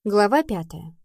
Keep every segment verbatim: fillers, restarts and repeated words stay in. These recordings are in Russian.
Глава пятая.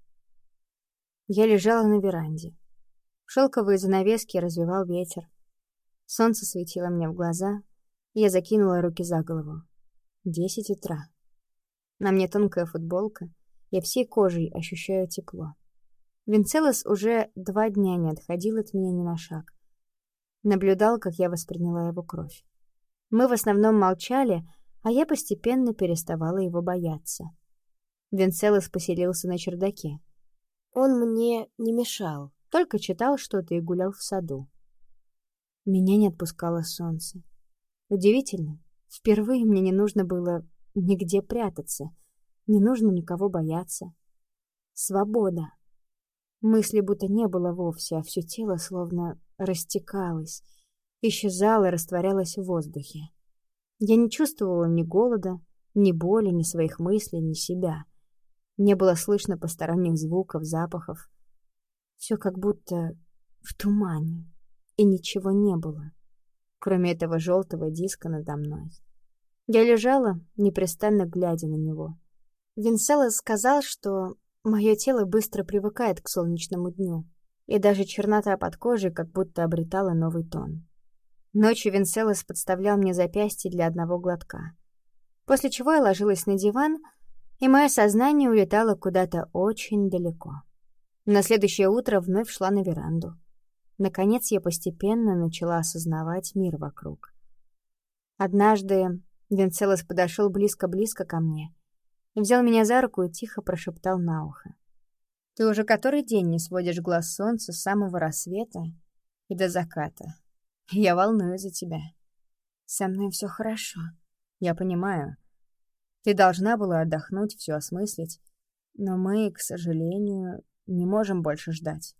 Я лежала на веранде. Шелковые занавески развевал ветер. Солнце светило мне в глаза, и я закинула руки за голову. Десять утра. На мне тонкая футболка, я всей кожей ощущаю тепло. Винцелос уже два дня не отходил от меня ни на шаг. Наблюдал, как я восприняла его кровь. Мы в основном молчали, а я постепенно переставала его бояться. Винцелос поселился на чердаке. Он мне не мешал, только читал что-то и гулял в саду. Меня не отпускало солнце. Удивительно, впервые мне не нужно было нигде прятаться, не нужно никого бояться. Свобода. Мысли будто не было вовсе, а все тело словно растекалось, исчезало, растворялось в воздухе. Я не чувствовала ни голода, ни боли, ни своих мыслей, ни себя. Не было слышно посторонних звуков, запахов. Все как будто в тумане, и ничего не было, кроме этого желтого диска надо мной. Я лежала, непрестанно глядя на него. Винцелос сказал, что мое тело быстро привыкает к солнечному дню, и даже чернота под кожей как будто обретала новый тон. Ночью Винцелос подставлял мне запястье для одного глотка, после чего я ложилась на диван, и мое сознание улетало куда-то очень далеко. На следующее утро вновь шла на веранду. Наконец я постепенно начала осознавать мир вокруг. Однажды Винцелос подошел близко-близко ко мне, взял меня за руку и тихо прошептал на ухо: «Ты уже который день не сводишь глаз солнца с самого рассвета и до заката. Я волнуюсь за тебя. Со мной все хорошо. Я понимаю. Ты должна была отдохнуть, все осмыслить, но мы, к сожалению, не можем больше ждать».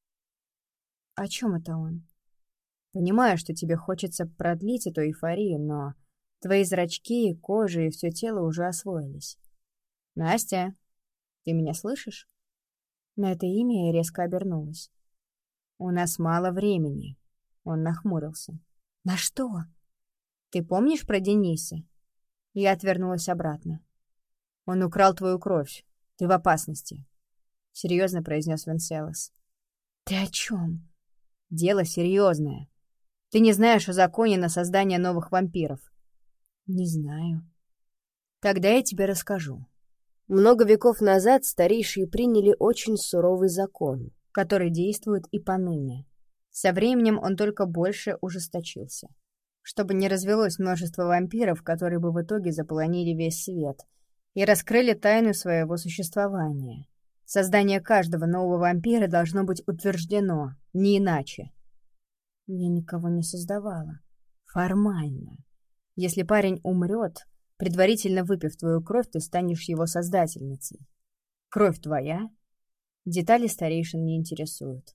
О чем это он? Понимаю, что тебе хочется продлить эту эйфорию, но твои зрачки, кожа и все тело уже освоились. Настя, ты меня слышишь? На это имя я резко обернулась. У нас мало времени. Он нахмурился. На что? Ты помнишь про Дениса? Я отвернулась обратно. Он украл твою кровь. Ты в опасности. Серьезно произнес Винцелос. Ты о чем? Дело серьезное. Ты не знаешь о законе на создание новых вампиров? Не знаю. Тогда я тебе расскажу. Много веков назад старейшие приняли очень суровый закон, который действует и поныне. Со временем он только больше ужесточился, чтобы не развелось множество вампиров, которые бы в итоге заполонили весь свет и раскрыли тайну своего существования. Создание каждого нового вампира должно быть утверждено, не иначе. Я никого не создавала. Формально. Если парень умрет, предварительно выпив твою кровь, ты станешь его создательницей. Кровь твоя? Детали старейшин не интересуют.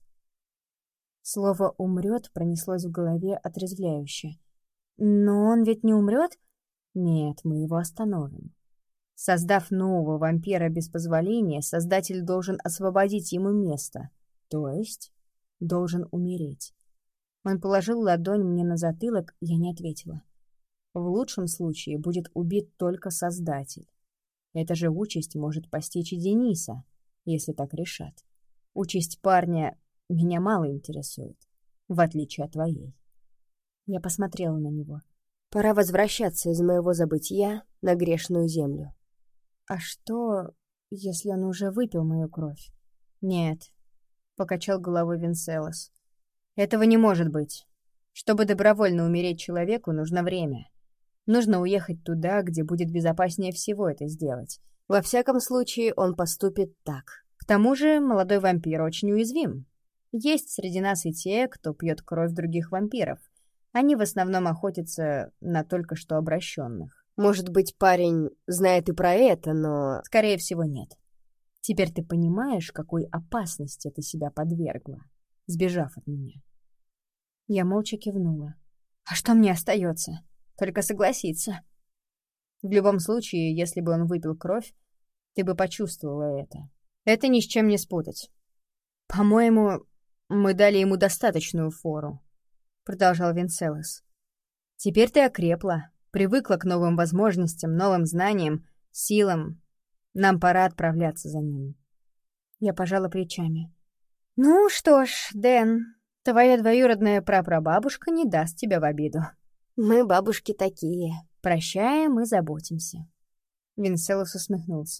Слово «умрет» пронеслось в голове отрезвляюще. Но он ведь не умрет? Нет, мы его остановим. Создав нового вампира без позволения, создатель должен освободить ему место, то есть должен умереть. Он положил ладонь мне на затылок, я не ответила. В лучшем случае будет убит только создатель. Эта же участь может постичь и Дениса, если так решат. Участь парня меня мало интересует, в отличие от твоей. Я посмотрела на него. Пора возвращаться из моего забытия на грешную землю. А что, если он уже выпил мою кровь? Нет, покачал головой Винцелос. Этого не может быть. Чтобы добровольно умереть человеку, нужно время. Нужно уехать туда, где будет безопаснее всего это сделать. Во всяком случае, он поступит так. К тому же, молодой вампир очень уязвим. Есть среди нас и те, кто пьет кровь других вампиров. Они в основном охотятся на только что обращенных. Может быть, парень знает и про это, но... Скорее всего, нет. Теперь ты понимаешь, какой опасности ты себя подвергла, сбежав от меня? Я молча кивнула. А что мне остается? Только согласиться. В любом случае, если бы он выпил кровь, ты бы почувствовала это. Это ни с чем не спутать. По-моему, мы дали ему достаточную фору, продолжал Винцелос. Теперь ты окрепла, привыкла к новым возможностям, новым знаниям, силам. Нам пора отправляться за ним». Я пожала плечами. «Ну что ж, Дэн, твоя двоюродная прапрабабушка не даст тебя в обиду. Мы бабушки такие. Прощаем и заботимся». Венселос усмехнулся.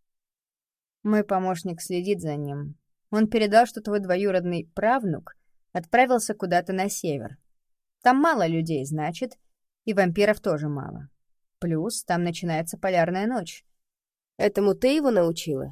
«Мой помощник следит за ним. Он передал, что твой двоюродный правнук отправился куда-то на север. Там мало людей, значит, и вампиров тоже мало. Плюс там начинается полярная ночь». «Этому ты его научила?»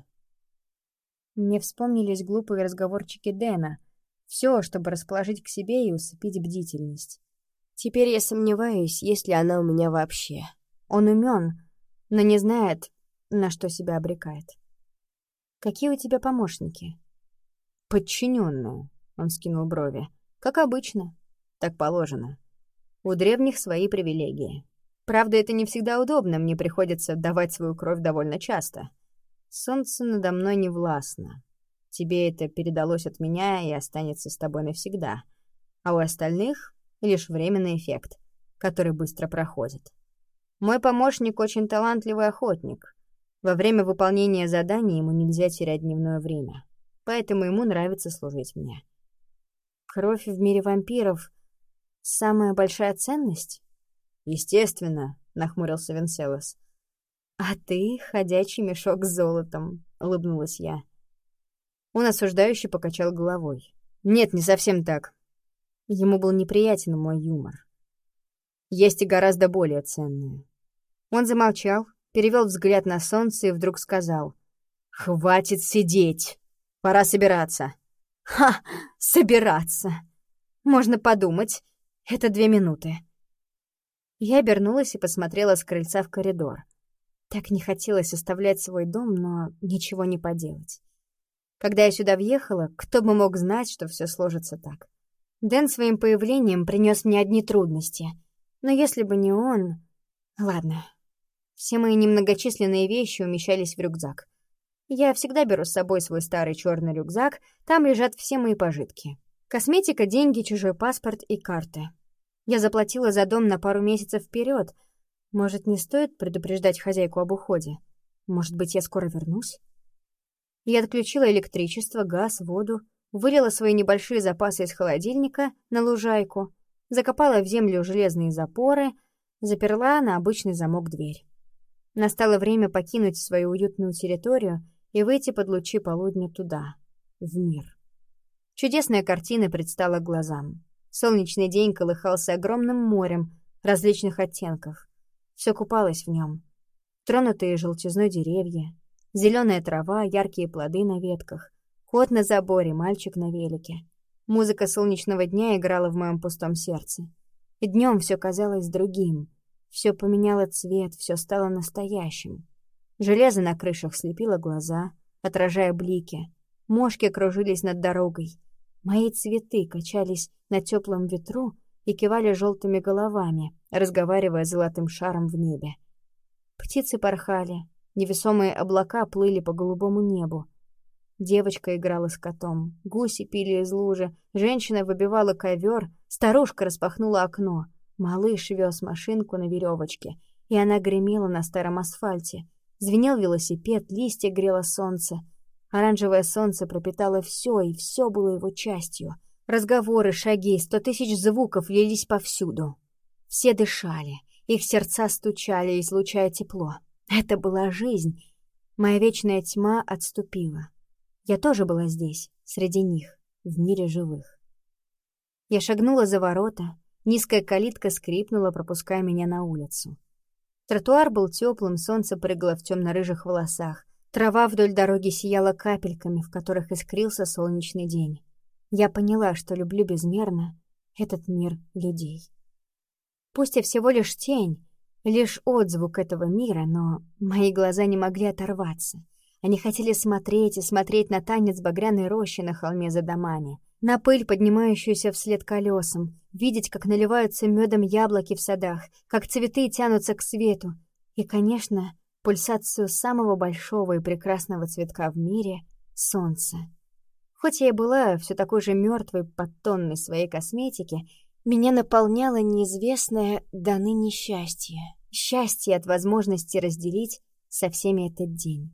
Мне вспомнились глупые разговорчики Дэна. Все, чтобы расположить к себе и усыпить бдительность. Теперь я сомневаюсь, есть ли она у меня вообще. Он умен, но не знает, на что себя обрекает. «Какие у тебя помощники?» «Подчиненные», — он скинул брови. «Как обычно. Так положено. У древних свои привилегии. Правда, это не всегда удобно, мне приходится давать свою кровь довольно часто. Солнце надо мной не властно. Тебе это передалось от меня и останется с тобой навсегда. А у остальных лишь временный эффект, который быстро проходит. Мой помощник очень талантливый охотник. Во время выполнения заданий ему нельзя терять дневное время, поэтому ему нравится служить мне. Кровь в мире вампиров — самая большая ценность?» «Естественно», — нахмурился Венселос. «А ты — ходячий мешок с золотом», — улыбнулась я. Он осуждающе покачал головой. «Нет, не совсем так». Ему был неприятен мой юмор. «Есть и гораздо более ценные». Он замолчал, перевел взгляд на солнце и вдруг сказал: «Хватит сидеть! Пора собираться!» «Ха! Собираться! Можно подумать, это две минуты». Я обернулась и посмотрела с крыльца в коридор. Так не хотелось оставлять свой дом, но ничего не поделать. Когда я сюда въехала, кто бы мог знать, что все сложится так. Дэн своим появлением принес мне одни трудности. Но если бы не он... Ладно. Все мои немногочисленные вещи умещались в рюкзак. Я всегда беру с собой свой старый черный рюкзак, там лежат все мои пожитки. Косметика, деньги, чужой паспорт и карты. Я заплатила за дом на пару месяцев вперед. Может, не стоит предупреждать хозяйку об уходе? Может быть, я скоро вернусь? Я отключила электричество, газ, воду, вылила свои небольшие запасы из холодильника на лужайку, закопала в землю железные запоры, заперла на обычный замок дверь. Настало время покинуть свою уютную территорию и выйти под лучи полудня туда, в мир. Чудесная картина предстала глазам. Солнечный день колыхался огромным морем различных оттенков. Все купалось в нем. Тронутые желтизной деревья, зеленая трава, яркие плоды на ветках, кот на заборе, мальчик на велике. Музыка солнечного дня играла в моем пустом сердце. И днем все казалось другим. Все поменяло цвет, все стало настоящим. Железо на крышах слепило глаза, отражая блики. Мошки кружились над дорогой. Мои цветы качались на теплом ветру и кивали желтыми головами, разговаривая золотым шаром в небе. Птицы порхали, невесомые облака плыли по голубому небу. Девочка играла с котом, гуси пили из лужи, женщина выбивала ковер, старушка распахнула окно, малыш вез машинку на веревочке, и она гремела на старом асфальте. Звенел велосипед, листья грело солнце. Оранжевое солнце пропитало все, и все было его частью. Разговоры, шаги, сто тысяч звуков лились повсюду. Все дышали, их сердца стучали, излучая тепло. Это была жизнь. Моя вечная тьма отступила. Я тоже была здесь, среди них, в мире живых. Я шагнула за ворота, низкая калитка скрипнула, пропуская меня на улицу. Тротуар был теплым, солнце прыгало в темно-рыжих волосах. Трава вдоль дороги сияла капельками, в которых искрился солнечный день. Я поняла, что люблю безмерно этот мир людей. Пусть я всего лишь тень, лишь отзвук этого мира, но мои глаза не могли оторваться. Они хотели смотреть и смотреть на танец багряной рощи на холме за домами, на пыль, поднимающуюся вслед колесам, видеть, как наливаются медом яблоки в садах, как цветы тянутся к свету, и, конечно, пульсацию самого большого и прекрасного цветка в мире — солнца. Хоть я и была все такой же мертвой под тонной своей косметики, меня наполняло неизвестное до ныне счастье. Счастье от возможности разделить со всеми этот день.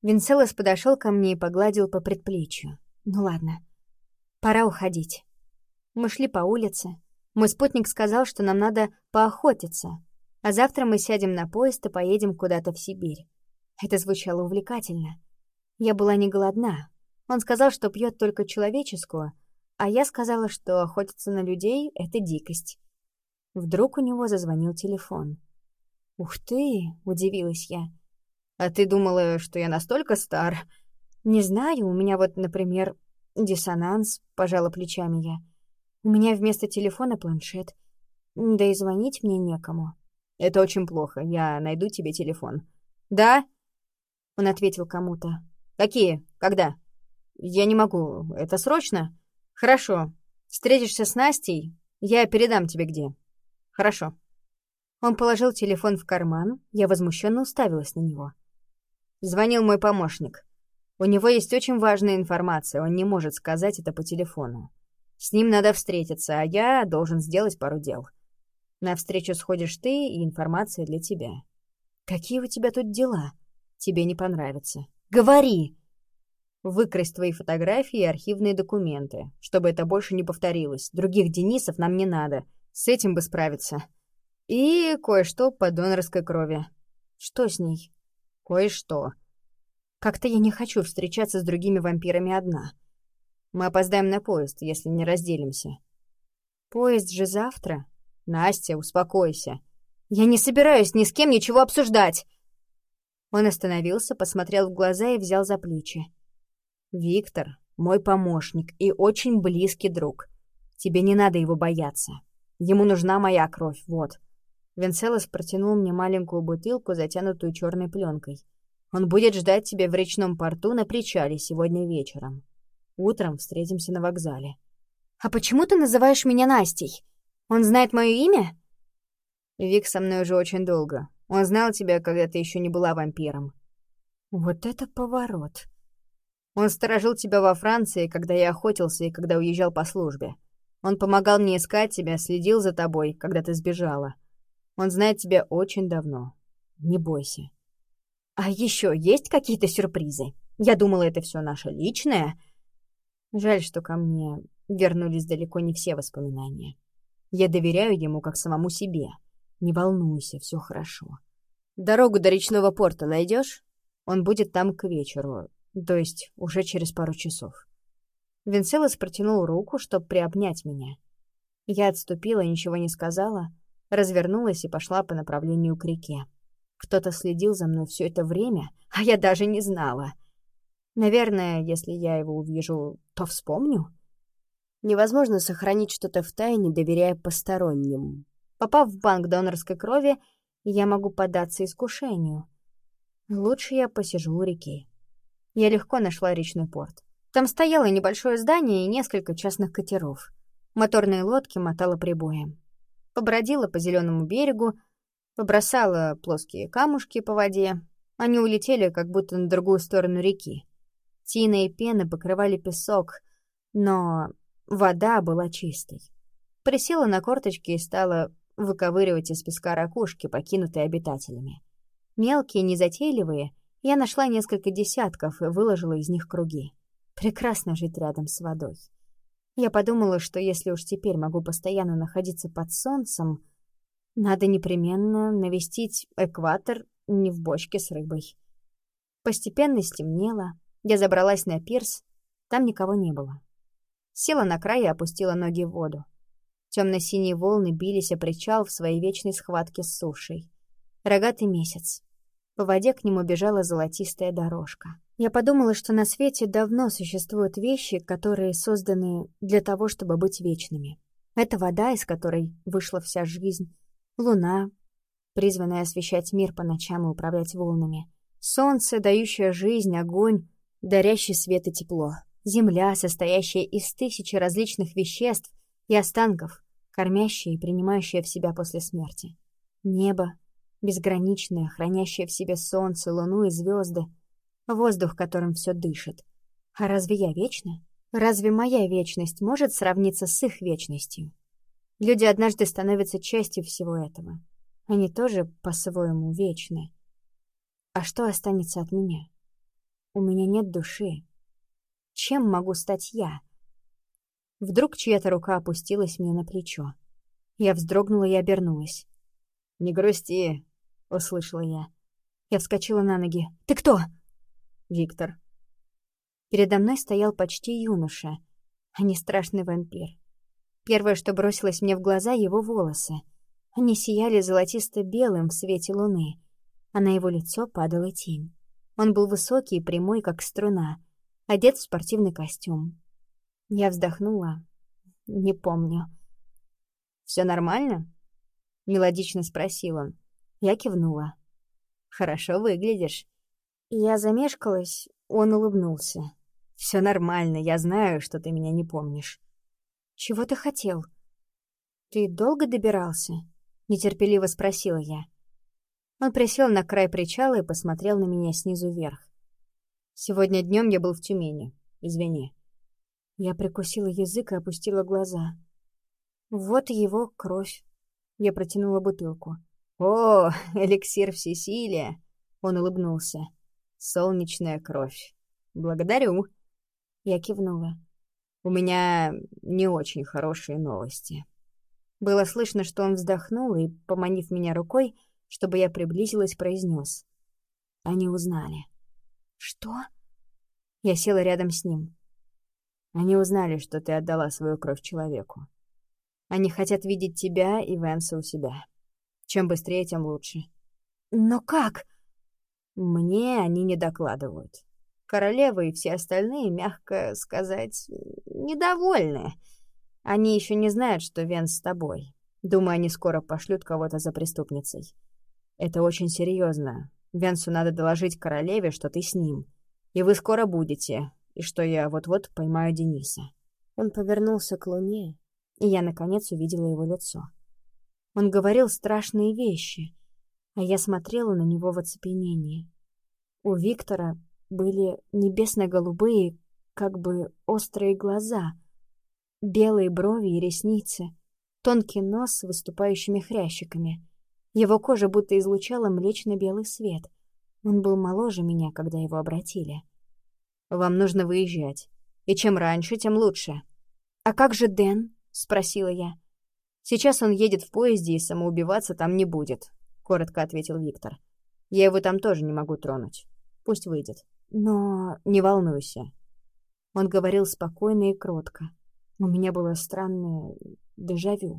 Винцелос подошел ко мне и погладил по предплечью. Ну ладно, пора уходить. Мы шли по улице. Мой спутник сказал, что нам надо поохотиться, а завтра мы сядем на поезд и поедем куда-то в Сибирь. Это звучало увлекательно. Я была не голодна. Он сказал, что пьет только человеческую, а я сказала, что охотиться на людей — это дикость. Вдруг у него зазвонил телефон. «Ух ты!» — удивилась я. «А ты думала, что я настолько стар?» «Не знаю, у меня вот, например, диссонанс», — пожала плечами я. «У меня вместо телефона планшет. Да и звонить мне некому». «Это очень плохо. Я найду тебе телефон». «Да?» — он ответил кому-то. «Какие? Когда?» «Я не могу. Это срочно?» «Хорошо. Встретишься с Настей, я передам тебе где». «Хорошо». Он положил телефон в карман, я возмущенно уставилась на него. Звонил мой помощник. У него есть очень важная информация, он не может сказать это по телефону. С ним надо встретиться, а я должен сделать пару дел. На встречу сходишь ты, и информация для тебя. Какие у тебя тут дела? Тебе не понравится. Говори! Выкрасть твои фотографии и архивные документы, чтобы это больше не повторилось. Других Денисов нам не надо. С этим бы справиться. И кое-что по донорской крови. Что с ней? Кое-что. Как-то я не хочу встречаться с другими вампирами одна. Мы опоздаем на поезд, если не разделимся. Поезд же завтра. Настя, успокойся. Я не собираюсь ни с кем ничего обсуждать. Он остановился, посмотрел в глаза и взял за плечи. Виктор, мой помощник и очень близкий друг. Тебе не надо его бояться. Ему нужна моя кровь, вот. Венцелос протянул мне маленькую бутылку, затянутую черной пленкой. Он будет ждать тебя в речном порту на причале сегодня вечером. Утром встретимся на вокзале. А почему ты называешь меня Настей? Он знает мое имя? Вик со мной уже очень долго. Он знал тебя, когда ты еще не была вампиром. Вот это поворот. Он сторожил тебя во Франции, когда я охотился и когда уезжал по службе. Он помогал мне искать тебя, следил за тобой, когда ты сбежала. Он знает тебя очень давно. Не бойся. А еще есть какие-то сюрпризы? Я думала, это все наше личное. Жаль, что ко мне вернулись далеко не все воспоминания. Я доверяю ему как самому себе. Не волнуйся, все хорошо. Дорогу до речного порта найдешь? Он будет там к вечеру, то есть уже через пару часов. Венцелос протянул руку, чтобы приобнять меня. Я отступила, ничего не сказала, развернулась и пошла по направлению к реке. Кто-то следил за мной все это время, а я даже не знала. Наверное, если я его увижу, то вспомню. Невозможно сохранить что-то в тайне, доверяя посторонним. Попав в банк донорской крови, я могу поддаться искушению. Лучше я посижу у реки. Я легко нашла речной порт. Там стояло небольшое здание и несколько частных катеров. Моторные лодки мотало прибоем. Побродила по зеленому берегу, побросала плоские камушки по воде. Они улетели как будто на другую сторону реки. Тина и пена покрывали песок, но вода была чистой. Присела на корточки и стала выковыривать из песка ракушки, покинутые обитателями. Мелкие, незатейливые, я нашла несколько десятков и выложила из них круги. Прекрасно жить рядом с водой. Я подумала, что если уж теперь могу постоянно находиться под солнцем, надо непременно навестить экватор не в бочке с рыбой. Постепенно стемнело, я забралась на пирс, там никого не было. Села на край и опустила ноги в воду. Темно-синие волны бились о причал в своей вечной схватке с сушей. Рогатый месяц. По воде к нему бежала золотистая дорожка. Я подумала, что на свете давно существуют вещи, которые созданы для того, чтобы быть вечными. Это вода, из которой вышла вся жизнь, луна, призванная освещать мир по ночам и управлять волнами, солнце, дающее жизнь, огонь, дарящий свет и тепло, земля, состоящая из тысячи различных веществ и останков, кормящая и принимающая в себя после смерти, небо, безграничное, хранящее в себе солнце, луну и звезды, воздух, которым все дышит. А разве я вечна? Разве моя вечность может сравниться с их вечностью? Люди однажды становятся частью всего этого. Они тоже по-своему вечны. А что останется от меня? У меня нет души. Чем могу стать я? Вдруг чья-то рука опустилась мне на плечо. Я вздрогнула и обернулась. «Не грусти», — услышала я. Я вскочила на ноги. «Ты кто?» «Виктор». Передо мной стоял почти юноша, а не страшный вампир. Первое, что бросилось мне в глаза — его волосы. Они сияли золотисто-белым в свете луны, а на его лицо падала тень. Он был высокий и прямой, как струна, одет в спортивный костюм. Я вздохнула. Не помню. «Все нормально?» — мелодично спросил он. Я кивнула. «Хорошо выглядишь». Я замешкалась, он улыбнулся. «Все нормально, я знаю, что ты меня не помнишь». «Чего ты хотел?» «Ты долго добирался?» — нетерпеливо спросила я. Он присел на край причала и посмотрел на меня снизу вверх. «Сегодня днем я был в Тюмени. Извини». Я прикусила язык и опустила глаза. Вот его кровь. Я протянула бутылку. «О, эликсир всесилия!» — он улыбнулся. «Солнечная кровь. Благодарю». Я кивнула. «У меня не очень хорошие новости». Было слышно, что он вздохнул и, поманив меня рукой, чтобы я приблизилась, произнес. Они узнали. «Что?» Я села рядом с ним. «Они узнали, что ты отдала свою кровь человеку. Они хотят видеть тебя и Венса у себя. Чем быстрее, тем лучше». «Но как?» «Мне они не докладывают. Королева и все остальные, мягко сказать, недовольны. Они еще не знают, что Венс с тобой. Думаю, они скоро пошлют кого-то за преступницей. Это очень серьезно. Венсу надо доложить королеве, что ты с ним. И вы скоро будете, и что я вот-вот поймаю Дениса». Он повернулся к луне, и я, наконец, увидела его лицо. Он говорил страшные вещи, а я смотрела на него в оцепенении. У Виктора были небесно-голубые, как бы острые глаза, белые брови и ресницы, тонкий нос с выступающими хрящиками. Его кожа будто излучала млечно-белый свет. Он был моложе меня, когда его обратили. «Вам нужно выезжать. И чем раньше, тем лучше». «А как же Дэн?» — спросила я. «Сейчас он едет в поезде, и самоубиваться там не будет», — коротко ответил Виктор. «Я его там тоже не могу тронуть. Пусть выйдет». «Но...» «Не волнуйся». Он говорил спокойно и кротко. У меня было странное дежавю.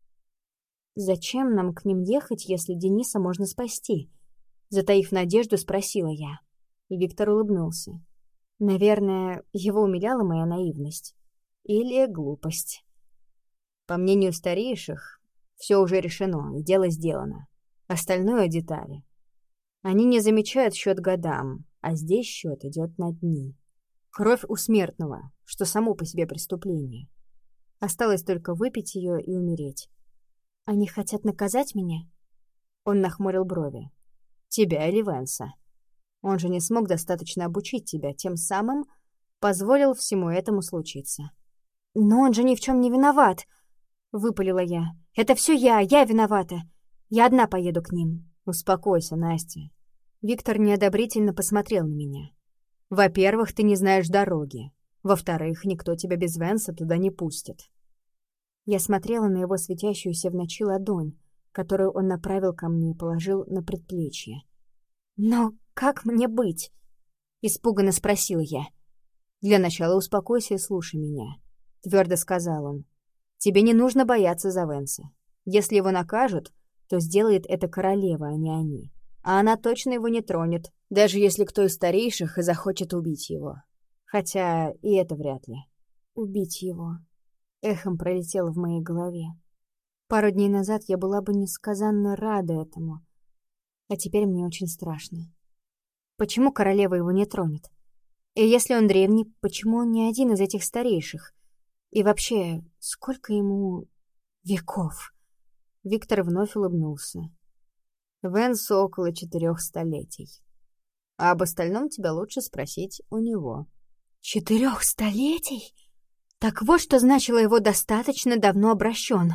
«Зачем нам к ним ехать, если Дениса можно спасти?» Затаив надежду, спросила я. Виктор улыбнулся. Наверное, его умиляла моя наивность. Или глупость. «По мнению старейших, все уже решено, и дело сделано. Остальное — детали. Они не замечают счет годам, а здесь счет идет на дни. Кровь у смертного, что само по себе преступление. Осталось только выпить ее и умереть». «Они хотят наказать меня?» Он нахмурил брови. «Тебя или Венса? Он же не смог достаточно обучить тебя, тем самым позволил всему этому случиться». «Но он же ни в чем не виноват!» — выпалила я. «Это все я, я виновата. Я одна поеду к ним». «Успокойся, Настя». Виктор неодобрительно посмотрел на меня. «Во-первых, ты не знаешь дороги. Во-вторых, никто тебя без Венса туда не пустит». Я смотрела на его светящуюся в ночи ладонь, которую он направил ко мне и положил на предплечье. «Но как мне быть?» — испуганно спросила я. «Для начала успокойся и слушай меня», — твердо сказал он. «Тебе не нужно бояться за Венса. Если его накажут, то сделает это королева, а не они. А она точно его не тронет, даже если кто из старейших и захочет убить его. Хотя и это вряд ли». «Убить его?» Эхом пролетело в моей голове. Пару дней назад я была бы несказанно рада этому, а теперь мне очень страшно. Почему королева его не тронет? И если он древний, почему он не один из этих старейших? И вообще, сколько ему веков?» Виктор вновь улыбнулся. «Венсу около четырех столетий. А об остальном тебя лучше спросить у него». «Четырех столетий? Так вот, что значило его достаточно давно обращен.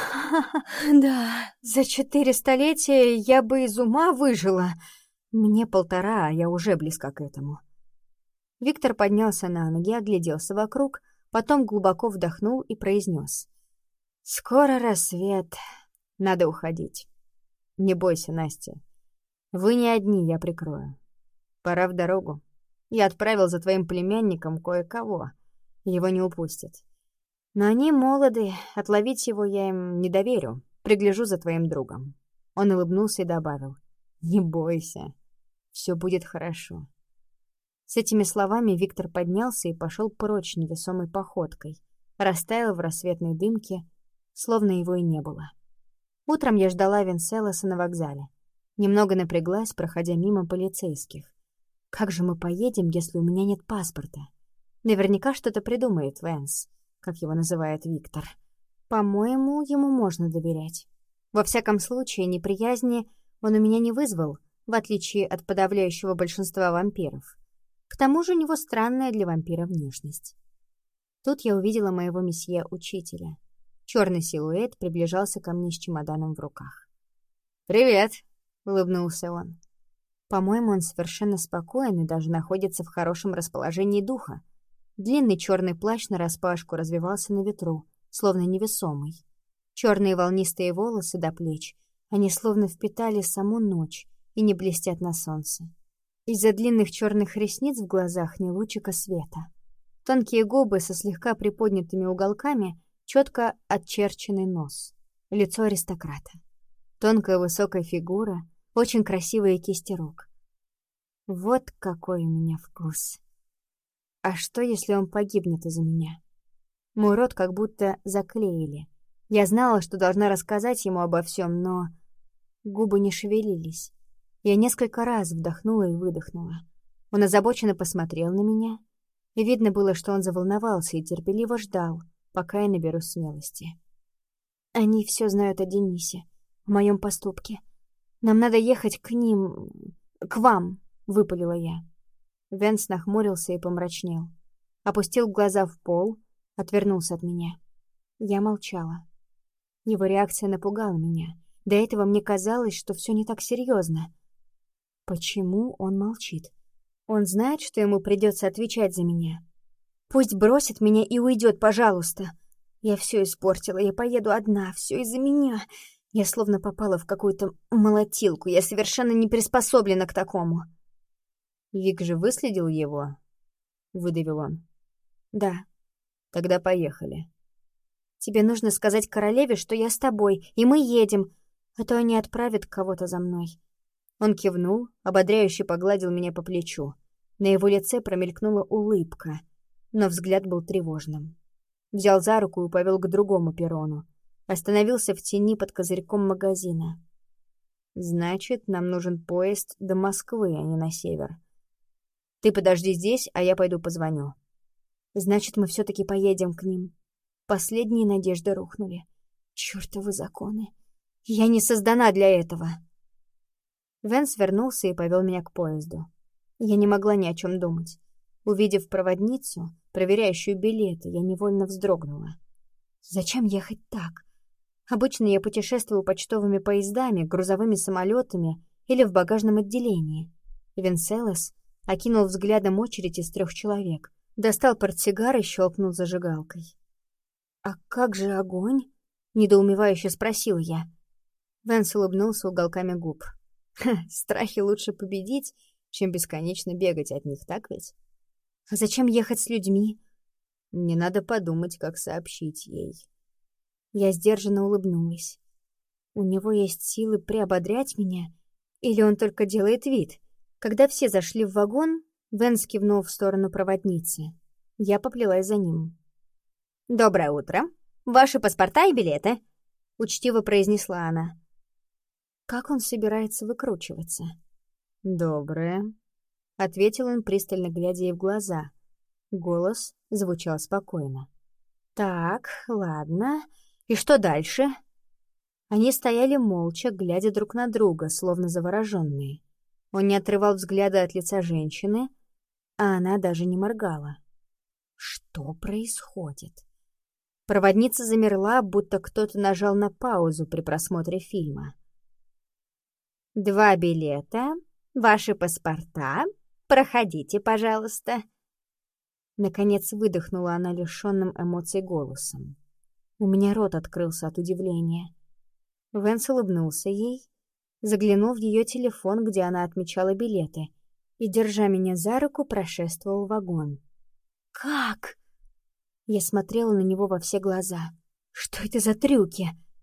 Да, за четыре столетия я бы из ума выжила. Мне полтора, а я уже близка к этому. Виктор поднялся на ноги, огляделся вокруг, потом глубоко вдохнул и произнес: «Скоро рассвет. Надо уходить. Не бойся, Настя. Вы не одни, я прикрою. Пора в дорогу. Я отправил за твоим племянником кое-кого. Его не упустят. Но они молоды, отловить его я им не доверю. Пригляжу за твоим другом». Он улыбнулся и добавил: «Не бойся. Все будет хорошо». С этими словами Виктор поднялся и пошел прочь невесомой походкой, растаял в рассветной дымке, словно его и не было. Утром я ждала Венселоса на вокзале. Немного напряглась, проходя мимо полицейских. Как же мы поедем, если у меня нет паспорта? Наверняка что-то придумает Венс, как его называет Виктор. По-моему, ему можно доверять. Во всяком случае, неприязни он у меня не вызвал, в отличие от подавляющего большинства вампиров. К тому же у него странная для вампира внешность. Тут я увидела моего месье-учителя. Черный силуэт приближался ко мне с чемоданом в руках. «Привет!» — улыбнулся он. По-моему, он совершенно спокоен и даже находится в хорошем расположении духа. Длинный черный плащ нараспашку развивался на ветру, словно невесомый. Черные волнистые волосы до плеч, они словно впитали саму ночь и не блестят на солнце. Из-за длинных черных ресниц в глазах ни лучика света. Тонкие губы со слегка приподнятыми уголками, четко отчерченный нос. Лицо аристократа. Тонкая высокая фигура, очень красивые кисти рук. Вот какой у меня вкус. А что, если он погибнет из-за меня? Мой рот как будто заклеили. Я знала, что должна рассказать ему обо всем, но губы не шевелились. Я несколько раз вдохнула и выдохнула. Он озабоченно посмотрел на меня, и видно было, что он заволновался и терпеливо ждал, пока я наберусь смелости. Они все знают о Денисе, о моем поступке. Нам надо ехать к ним... к вам, — выпалила я. Венс нахмурился и помрачнел. Опустил глаза в пол, отвернулся от меня. Я молчала. Его реакция напугала меня. До этого мне казалось, что все не так серьезно. Почему он молчит? Он знает, что ему придется отвечать за меня. Пусть бросит меня и уйдет, пожалуйста. Я все испортила, я поеду одна, все из-за меня. Я словно попала в какую-то молотилку, я совершенно не приспособлена к такому. Вик же выследил его, выдавил он. Да. Тогда поехали. Тебе нужно сказать королеве, что я с тобой, и мы едем, а то они отправят кого-то за мной. Он кивнул, ободряюще погладил меня по плечу. На его лице промелькнула улыбка, но взгляд был тревожным. Взял за руку и повел к другому перрону. Остановился в тени под козырьком магазина. «Значит, нам нужен поезд до Москвы, а не на север. Ты подожди здесь, а я пойду позвоню». «Значит, мы все-таки поедем к ним». Последние надежды рухнули. Чёртовы законы. Я не создана для этого. Венс вернулся и повел меня к поезду. Я не могла ни о чем думать. Увидев проводницу, проверяющую билеты, я невольно вздрогнула. Зачем ехать так? Обычно я путешествую почтовыми поездами, грузовыми самолетами или в багажном отделении. Венселос окинул взглядом очередь из трех человек, достал портсигар и щелкнул зажигалкой. «А как же огонь?» — недоумевающе спросил я. Венс улыбнулся уголками губ. «Ха, страхи лучше победить, чем бесконечно бегать от них, так ведь? А зачем ехать с людьми? Мне надо подумать, как сообщить ей». Я сдержанно улыбнулась. У него есть силы приободрять меня? Или он только делает вид? Когда все зашли в вагон, Венс кивнул в сторону проводницы. Я поплелась за ним. «Доброе утро. Ваши паспорта и билеты», — учтиво произнесла она. Как он собирается выкручиваться? «Доброе», — ответил он, пристально глядя ей в глаза. Голос звучал спокойно. «Так, ладно. И что дальше?» Они стояли молча, глядя друг на друга, словно завороженные. Он не отрывал взгляда от лица женщины, а она даже не моргала. Что происходит? Проводница замерла, будто кто-то нажал на паузу при просмотре фильма. «Два билета, ваши паспорта. Проходите, пожалуйста», Наконец выдохнула она лишённым эмоций голосом. У меня рот открылся от удивления. Вэнс улыбнулся ей, заглянул в её телефон, где она отмечала билеты, и, держа меня за руку, прошествовал в вагон. «Как?» Я смотрела на него во все глаза. «Что это за трюки?»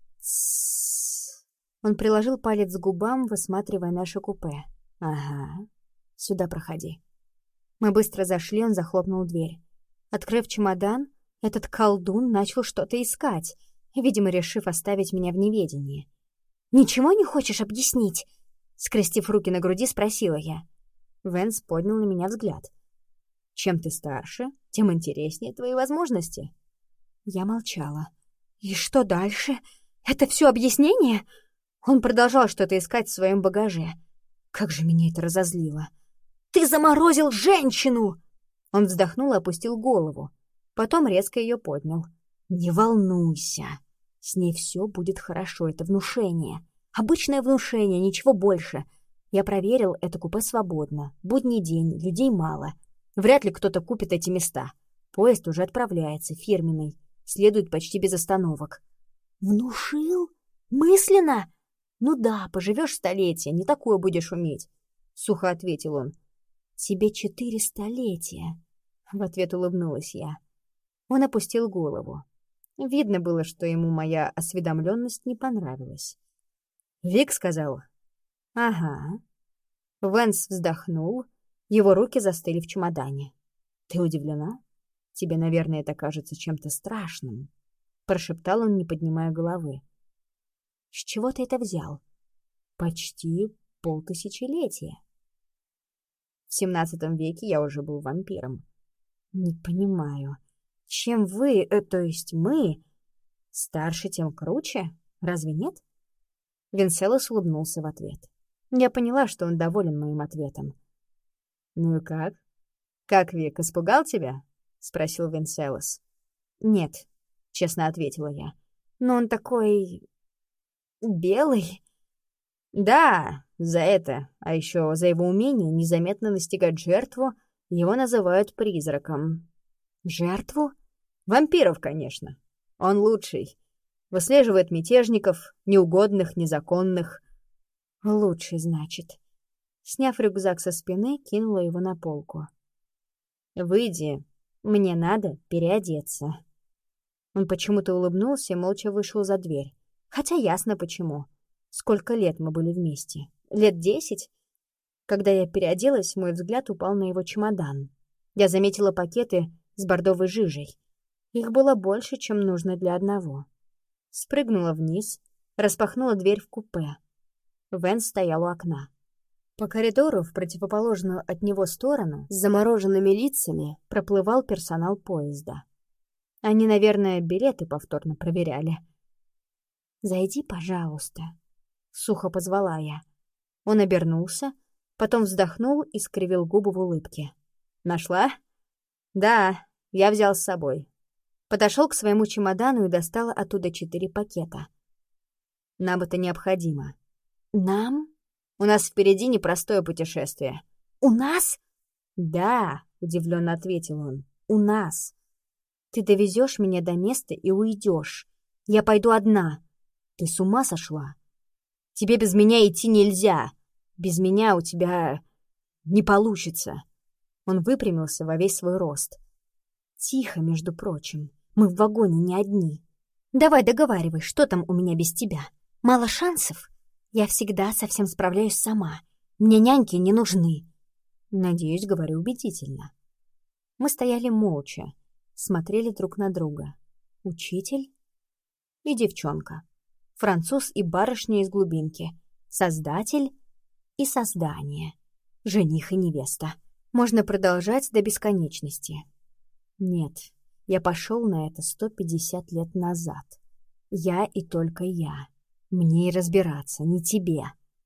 «Тссс». Он приложил палец к губам, высматривая наше купе. «Ага. Сюда проходи». Мы быстро зашли, он захлопнул дверь. Открыв чемодан, этот колдун начал что-то искать, видимо, решив оставить меня в неведении. «Ничего не хочешь объяснить?» Скрестив руки на груди, спросила я. Вэнс поднял на меня взгляд. «Чем ты старше, тем интереснее твои возможности». Я молчала. «И что дальше? Это все объяснение?» Он продолжал что-то искать в своем багаже. Как же меня это разозлило. «Ты заморозил женщину!» Он вздохнул и опустил голову. Потом резко ее поднял. «Не волнуйся. С ней все будет хорошо, это внушение. Обычное внушение, ничего больше. Я проверил, это купе свободно. Будний день, людей мало. Вряд ли кто-то купит эти места. Поезд уже отправляется, фирменный. Следует почти без остановок». «Внушил? Мысленно? Ну да, поживешь столетие, не такое будешь уметь», — сухо ответил он. «Тебе четыре столетия», — в ответ улыбнулась я. Он опустил голову. Видно было, что ему моя осведомленность не понравилась. «Вик сказал?» «Ага». Вэнс вздохнул, его руки застыли в чемодане. «Ты удивлена? Тебе, наверное, это кажется чем-то страшным», — прошептал он, не поднимая головы. «С чего ты это взял?» «Почти полтысячелетия. В семнадцатом веке я уже был вампиром». «Не понимаю. Чем вы, э, то есть мы, старше, тем круче? Разве нет?» Венселос улыбнулся в ответ. Я поняла, что он доволен моим ответом. «Ну и как? Как, Вик, испугал тебя?» — спросил Венселос. «Нет», — честно ответила я. «Но он такой... белый». «Да, за это, а еще за его умение незаметно настигать жертву, его называют призраком». «Жертву?» «Вампиров, конечно. Он лучший. Выслеживает мятежников, неугодных, незаконных». «Лучший, значит». Сняв рюкзак со спины, кинула его на полку. «Выйди, мне надо переодеться». Он почему-то улыбнулся и молча вышел за дверь. Хотя ясно почему. Сколько лет мы были вместе? Лет десять? Когда я переоделась, мой взгляд упал на его чемодан. Я заметила пакеты с бордовой жижей. Их было больше, чем нужно для одного. Спрыгнула вниз, распахнула дверь в купе. Вэнс стоял у окна. По коридору в противоположную от него сторону с замороженными лицами проплывал персонал поезда. Они, наверное, билеты повторно проверяли. «Зайди, пожалуйста», — сухо позвала я. Он обернулся, потом вздохнул и скривил губы в улыбке. «Нашла?» «Да, я взял с собой». Подошел к своему чемодану и достал оттуда четыре пакета. «Нам это необходимо». «Нам?» «У нас впереди непростое путешествие». «У нас?» «Да», — удивленно ответил он, — «у нас. Ты довезешь меня до места и уйдешь. Я пойду одна». «Ты с ума сошла? Тебе без меня идти нельзя. Без меня у тебя не получится». Он выпрямился во весь свой рост. «Тихо, между прочим. Мы в вагоне не одни. Давай договаривай, что там у меня без тебя? Мало шансов? Я всегда со всем справляюсь сама. Мне няньки не нужны». Надеюсь, говорю убедительно. Мы стояли молча, смотрели друг на друга. Учитель и девчонка. Француз и барышня из глубинки. Создатель и создание. Жених и невеста. Можно продолжать до бесконечности. Нет, я пошел на это сто пятьдесят лет назад. Я и только я. Мне и разбираться, не тебе.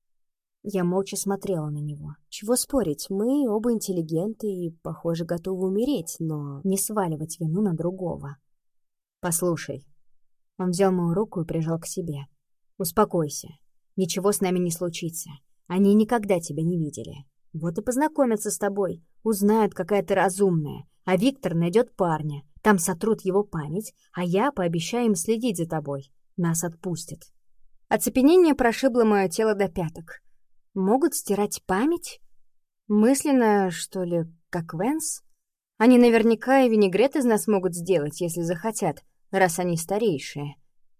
Я молча смотрела на него. Чего спорить, мы оба интеллигенты и, похоже, готовы умереть, но не сваливать вину на другого. «Послушай». Он взял мою руку и прижал к себе. «Успокойся. Ничего с нами не случится. Они никогда тебя не видели. Вот и познакомятся с тобой. Узнают, какая ты разумная. А Виктор найдет парня, там сотрут его память, а я пообещаю им следить за тобой. Нас отпустят. Оцепенение прошибло мое тело до пяток. Могут стирать память? Мысленно, что ли, как Вэнс? Они наверняка и винегрет из нас могут сделать, если захотят, раз они старейшие.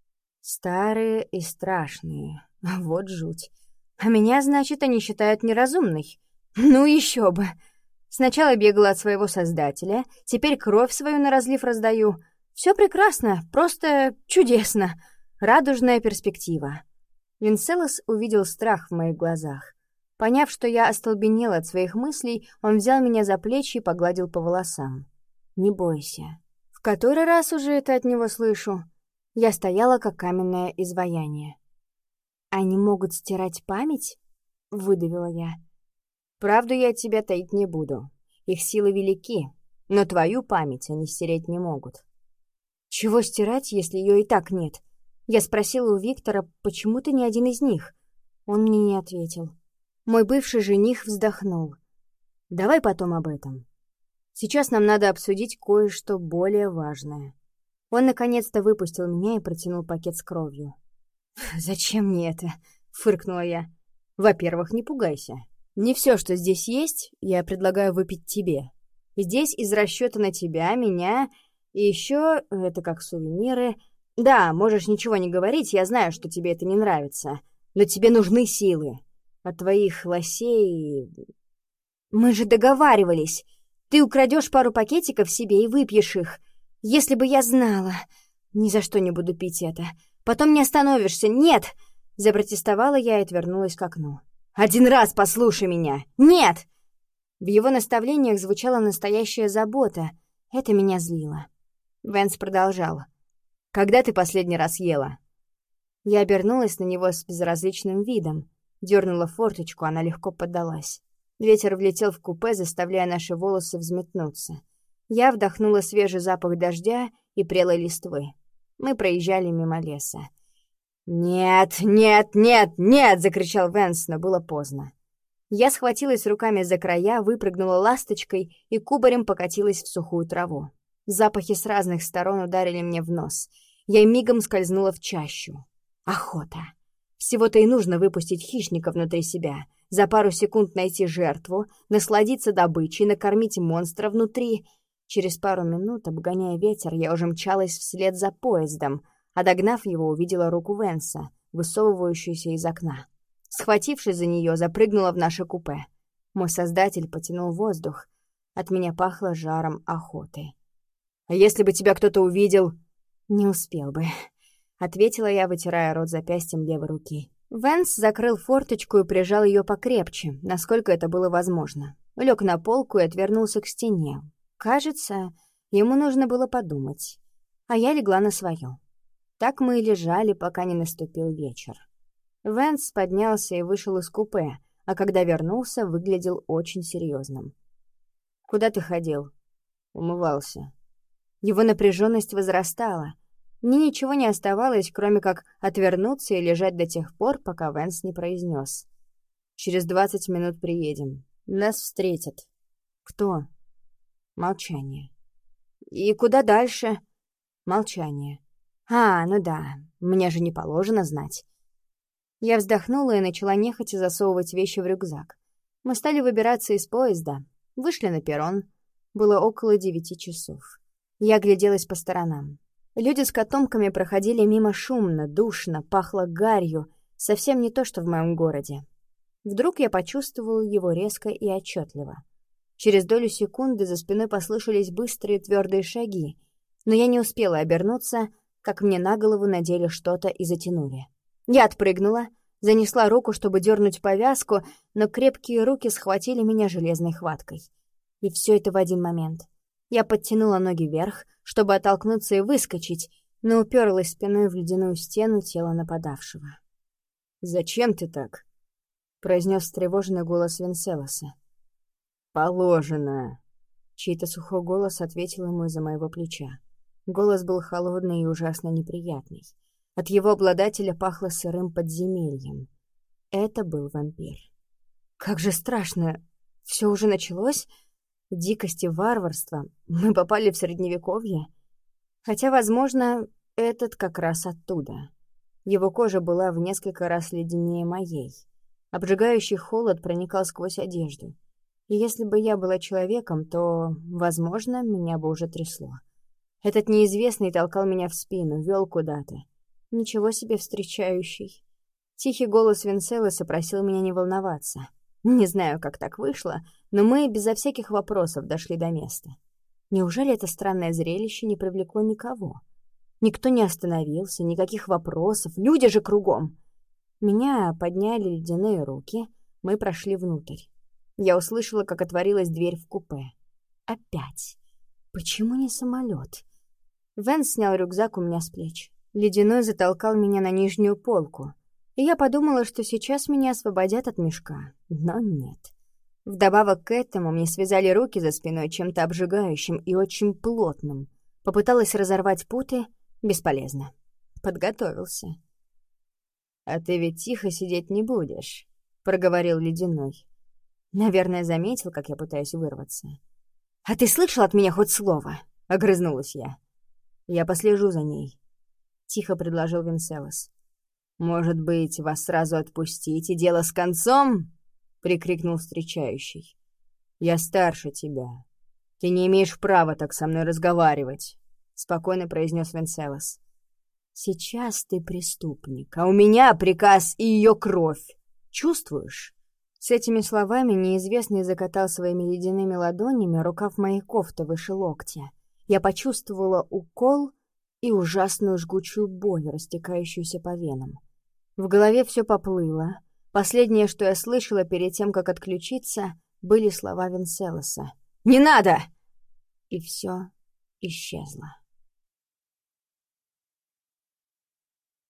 Старые и страшные. Вот жуть. А меня, значит, они считают неразумной. Ну еще бы. Сначала бегала от своего создателя, теперь кровь свою на разлив раздаю. Все прекрасно, просто чудесно. Радужная перспектива. Венселос увидел страх в моих глазах. Поняв, что я остолбенела от своих мыслей, он взял меня за плечи и погладил по волосам. «Не бойся». В который раз уже это от него слышу? Я стояла, как каменное изваяние. «Они могут стирать память?» — выдавила я. «Правду я от тебя таить не буду. Их силы велики, но твою память они стереть не могут». «Чего стирать, если ее и так нет?» Я спросила у Виктора, почему ты не один из них. Он мне не ответил. Мой бывший жених вздохнул. «Давай потом об этом. Сейчас нам надо обсудить кое-что более важное». Он наконец-то выпустил меня и протянул пакет с кровью. «Зачем мне это?» — фыркнула я. «Во-первых, не пугайся. Не все, что здесь есть, я предлагаю выпить тебе. Здесь из расчета на тебя, меня и еще, это как сувениры. Да, можешь ничего не говорить, я знаю, что тебе это не нравится, но тебе нужны силы. От твоих лосей...» «Мы же договаривались. Ты украдешь пару пакетиков себе и выпьешь их. Если бы я знала...» «Ни за что не буду пить это. Потом не остановишься. Нет!» Запротестовала я и отвернулась к окну. «Один раз послушай меня! Нет!» В его наставлениях звучала настоящая забота. Это меня злило. Вэнс продолжал. «Когда ты последний раз ела?» Я обернулась на него с безразличным видом. Дернула форточку, она легко поддалась. Ветер влетел в купе, заставляя наши волосы взметнуться. Я вдохнула свежий запах дождя и прелой листвы. Мы проезжали мимо леса. «Нет, нет, нет, нет!» — закричал Вэнс, но было поздно. Я схватилась руками за края, выпрыгнула ласточкой и кубарем покатилась в сухую траву. Запахи с разных сторон ударили мне в нос. Я мигом скользнула в чащу. Охота. Всего-то и нужно выпустить хищника внутри себя, за пару секунд найти жертву, насладиться добычей, накормить монстра внутри. Через пару минут, обгоняя ветер, я уже мчалась вслед за поездом, а догнав его, увидела руку Вэнса, высовывающуюся из окна. Схватившись за нее, запрыгнула в наше купе. Мой создатель потянул воздух. От меня пахло жаром охоты. «А если бы тебя кто-то увидел?» «Не успел бы», — ответила я, вытирая рот запястьем левой руки. Вэнс закрыл форточку и прижал ее покрепче, насколько это было возможно. Лег на полку и отвернулся к стене. Кажется, ему нужно было подумать. А я легла на свое. Так мы и лежали, пока не наступил вечер. Вэнс поднялся и вышел из купе, а когда вернулся, выглядел очень серьезным. «Куда ты ходил?» «Умывался». Его напряженность возрастала. Мне ничего не оставалось, кроме как отвернуться и лежать до тех пор, пока Вэнс не произнес. «Через двадцать минут приедем. Нас встретят». «Кто?» Молчание. «И куда дальше?» Молчание. «А, ну да, мне же не положено знать». Я вздохнула и начала нехотя засовывать вещи в рюкзак. Мы стали выбираться из поезда. Вышли на перрон. Было около девяти часов. Я гляделась по сторонам. Люди с котомками проходили мимо шумно, душно, пахло гарью. Совсем не то, что в моем городе. Вдруг я почувствовала его резко и отчетливо. Через долю секунды за спиной послышались быстрые твердые шаги, но я не успела обернуться, как мне на голову надели что-то и затянули. Я отпрыгнула, занесла руку, чтобы дернуть повязку, но крепкие руки схватили меня железной хваткой. И все это в один момент. Я подтянула ноги вверх, чтобы оттолкнуться и выскочить, но уперлась спиной в ледяную стену тела нападавшего. «Зачем ты так?» — произнес встревоженный голос Венселоса. «Положено!» Чей-то сухой голос ответил ему из-за моего плеча. Голос был холодный и ужасно неприятный. От его обладателя пахло сырым подземельем. Это был вампир. «Как же страшно! Все уже началось?» Дикость и варварство. Мы попали в Средневековье. Хотя, возможно, этот как раз оттуда. Его кожа была в несколько раз леденее моей. Обжигающий холод проникал сквозь одежду. И если бы я была человеком, то, возможно, меня бы уже трясло. Этот неизвестный толкал меня в спину, вел куда-то. Ничего себе встречающий. Тихий голос Венселоса просил меня не волноваться. Не знаю, как так вышло, но мы безо всяких вопросов дошли до места. Неужели это странное зрелище не привлекло никого? Никто не остановился, никаких вопросов, люди же кругом. Меня подняли ледяные руки, мы прошли внутрь. Я услышала, как отворилась дверь в купе. Опять. Почему не самолет? Венс снял рюкзак у меня с плеч. Ледяной затолкал меня на нижнюю полку. И я подумала, что сейчас меня освободят от мешка. Но нет. Вдобавок к этому мне связали руки за спиной чем-то обжигающим и очень плотным. Попыталась разорвать путы. Бесполезно. Подготовился. «А ты ведь тихо сидеть не будешь», — проговорил Ледяной. Наверное, заметил, как я пытаюсь вырваться. «А ты слышал от меня хоть слово?» — огрызнулась я. «Я послежу за ней», — тихо предложил Венселос. «Может быть, вас сразу отпустить, и дело с концом?» — прикрикнул встречающий. «Я старше тебя. Ты не имеешь права так со мной разговаривать», — спокойно произнес Венселос. «Сейчас ты преступник, а у меня приказ и ее кровь. Чувствуешь?» С этими словами неизвестный закатал своими ледяными ладонями рукав моей кофты выше локтя. Я почувствовала укол и ужасную жгучую боль, растекающуюся по венам. В голове все поплыло. Последнее, что я слышала перед тем, как отключиться, были слова Венселоса. «Не надо!» И все исчезло.